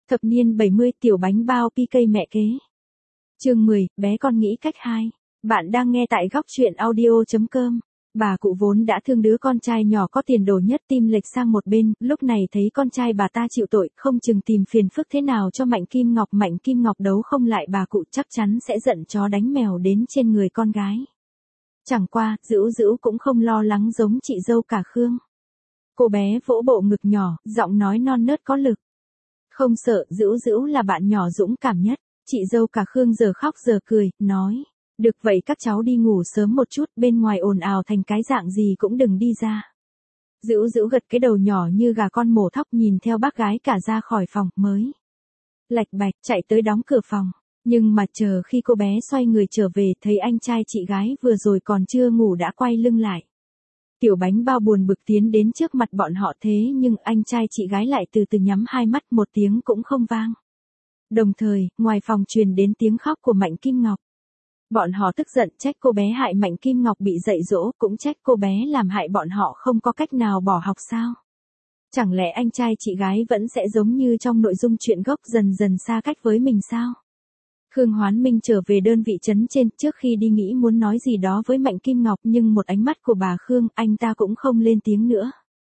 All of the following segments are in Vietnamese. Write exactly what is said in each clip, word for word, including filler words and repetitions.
Thập niên bảy mươi tiểu bánh bao pi cây mẹ kế. Chương mười, bé con nghĩ cách hai. Bạn đang nghe tại góc truyện audio chấm com. Bà cụ vốn đã thương đứa con trai nhỏ có tiền đồ nhất tim lệch sang một bên, lúc này thấy con trai bà ta chịu tội, không chừng tìm phiền phức thế nào cho Mạnh Kim Ngọc. Mạnh Kim Ngọc đấu không lại bà cụ chắc chắn sẽ giận chó đánh mèo đến trên người con gái. Chẳng qua, Dữu Dữu cũng không lo lắng giống chị dâu cả Khương. Cô bé vỗ bộ ngực nhỏ, giọng nói non nớt có lực. Không sợ, Dữu Dữu là bạn nhỏ dũng cảm nhất. Chị dâu cả Khương giờ khóc giờ cười, nói. Được vậy các cháu đi ngủ sớm một chút, bên ngoài ồn ào thành cái dạng gì cũng đừng đi ra. Dữu Dữu gật cái đầu nhỏ như gà con mổ thóc nhìn theo bác gái cả ra khỏi phòng, mới lạch bạch chạy tới đóng cửa phòng. Nhưng mà chờ khi cô bé xoay người trở về, thấy anh trai chị gái vừa rồi còn chưa ngủ đã quay lưng lại. Tiểu bánh bao buồn bực tiến đến trước mặt bọn họ, thế nhưng anh trai chị gái lại từ từ nhắm hai mắt, một tiếng cũng không vang. Đồng thời, ngoài phòng truyền đến tiếng khóc của Mạnh Kim Ngọc. Bọn họ tức giận trách cô bé hại Mạnh Kim Ngọc bị dạy dỗ, cũng trách cô bé làm hại bọn họ không có cách nào bỏ học sao. Chẳng lẽ anh trai chị gái vẫn sẽ giống như trong nội dung truyện gốc, dần dần xa cách với mình sao? Khương Hoán Minh trở về đơn vị trấn trên, trước khi đi nghĩ muốn nói gì đó với Mạnh Kim Ngọc, nhưng một ánh mắt của bà Khương, anh ta cũng không lên tiếng nữa.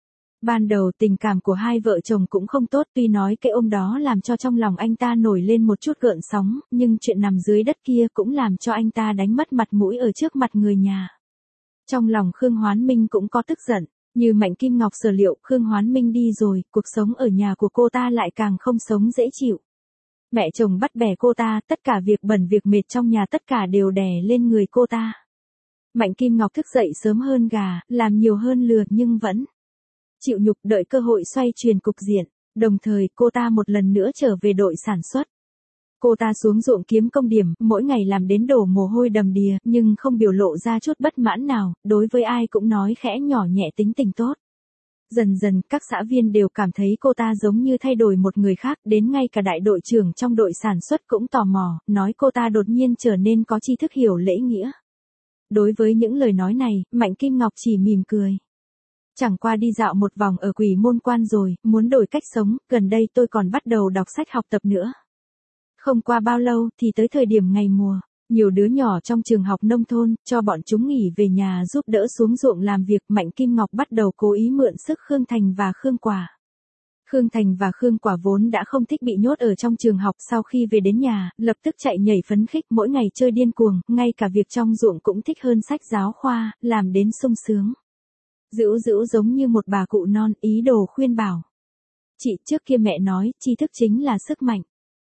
Ban đầu tình cảm của hai vợ chồng cũng không tốt, tuy nói cái ôm đó làm cho trong lòng anh ta nổi lên một chút gợn sóng, nhưng chuyện nằm dưới đất kia cũng làm cho anh ta đánh mất mặt mũi ở trước mặt người nhà. Trong lòng Khương Hoán Minh cũng có tức giận, như Mạnh Kim Ngọc sở liệu, Khương Hoán Minh đi rồi, cuộc sống ở nhà của cô ta lại càng không sống dễ chịu. Mẹ chồng bắt bẻ cô ta, tất cả việc bẩn việc mệt trong nhà tất cả đều đè lên người cô ta. Mạnh Kim Ngọc thức dậy sớm hơn gà, làm nhiều hơn lừa nhưng vẫn chịu nhục, đợi cơ hội xoay chuyển cục diện. Đồng thời cô ta một lần nữa trở về đội sản xuất. Cô ta xuống ruộng kiếm công điểm, mỗi ngày làm đến đổ mồ hôi đầm đìa, nhưng không biểu lộ ra chút bất mãn nào, đối với ai cũng nói khẽ nhỏ nhẹ, tính tình tốt. Dần dần các xã viên đều cảm thấy cô ta giống như thay đổi một người khác, đến ngay cả đại đội trưởng trong đội sản xuất cũng tò mò, nói cô ta đột nhiên trở nên có tri thức hiểu lễ nghĩa. Đối với những lời nói này, Mạnh Kim Ngọc chỉ mỉm cười. Chẳng qua đi dạo một vòng ở Quỷ Môn Quan rồi, muốn đổi cách sống, gần đây tôi còn bắt đầu đọc sách học tập nữa. Không qua bao lâu thì tới thời điểm ngày mùa, nhiều đứa nhỏ trong trường học nông thôn, cho bọn chúng nghỉ về nhà giúp đỡ xuống ruộng làm việc. Mạnh Kim Ngọc bắt đầu cố ý mượn sức Khương Thành và Khương Quả. Khương Thành và Khương Quả vốn đã không thích bị nhốt ở trong trường học, sau khi về đến nhà, lập tức chạy nhảy phấn khích, mỗi ngày chơi điên cuồng, ngay cả việc trong ruộng cũng thích hơn sách giáo khoa, làm đến sung sướng. Dữu Dữu giống như một bà cụ non, ý đồ khuyên bảo. Chị, trước kia mẹ nói, tri thức chính là sức mạnh.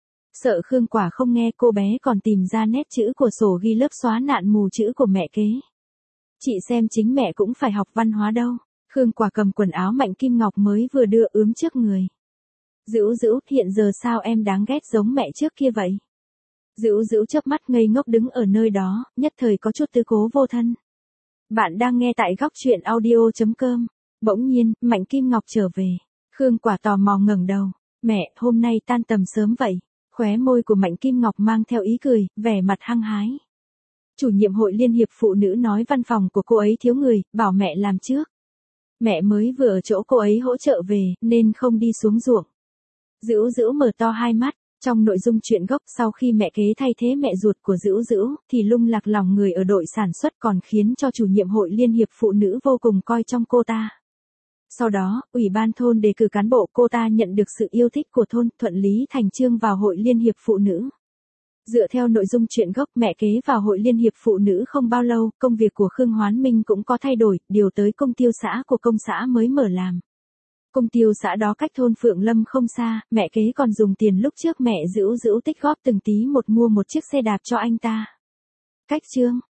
Sợ Khương Quả không nghe, cô bé còn tìm ra nét chữ của sổ ghi lớp xóa nạn mù chữ của mẹ kế. Chị xem chính mẹ cũng phải học văn hóa đâu. Khương Quả cầm quần áo Mạnh Kim Ngọc mới vừa đưa ướm trước người. Dữu Dữu, hiện giờ sao em đáng ghét giống mẹ trước kia vậy? Dữu Dữu chớp mắt ngây ngốc đứng ở nơi đó, nhất thời có chút tư cố vô thân. Bạn đang nghe tại góc truyện audio chấm com. Bỗng nhiên, Mạnh Kim Ngọc trở về. Khương Quả tò mò ngẩng đầu. Mẹ, hôm nay tan tầm sớm vậy. Khóe môi của Mạnh Kim Ngọc mang theo ý cười, vẻ mặt hăng hái. Chủ nhiệm hội Liên hiệp Phụ nữ nói văn phòng của cô ấy thiếu người, bảo mẹ làm trước. Mẹ mới vừa ở chỗ cô ấy hỗ trợ về, nên không đi xuống ruộng. Dữu Dữu mở to hai mắt. Trong nội dung truyện gốc, sau khi mẹ kế thay thế mẹ ruột của Dữu Dữu, thì lung lạc lòng người ở đội sản xuất, còn khiến cho chủ nhiệm hội Liên hiệp Phụ nữ vô cùng coi trọng cô ta. Sau đó, ủy ban thôn đề cử cán bộ, cô ta nhận được sự yêu thích của thôn, thuận lý thành chương vào hội Liên hiệp Phụ nữ. Dựa theo nội dung truyện gốc, mẹ kế vào hội Liên hiệp Phụ nữ không bao lâu, công việc của Khương Hoán Minh cũng có thay đổi, điều tới công tiêu xã của công xã mới mở làm. Công tiêu xã đó cách thôn Phượng Lâm không xa, mẹ kế còn dùng tiền lúc trước mẹ Dữu Dữu tích góp từng tí một mua một chiếc xe đạp cho anh ta. Cách chương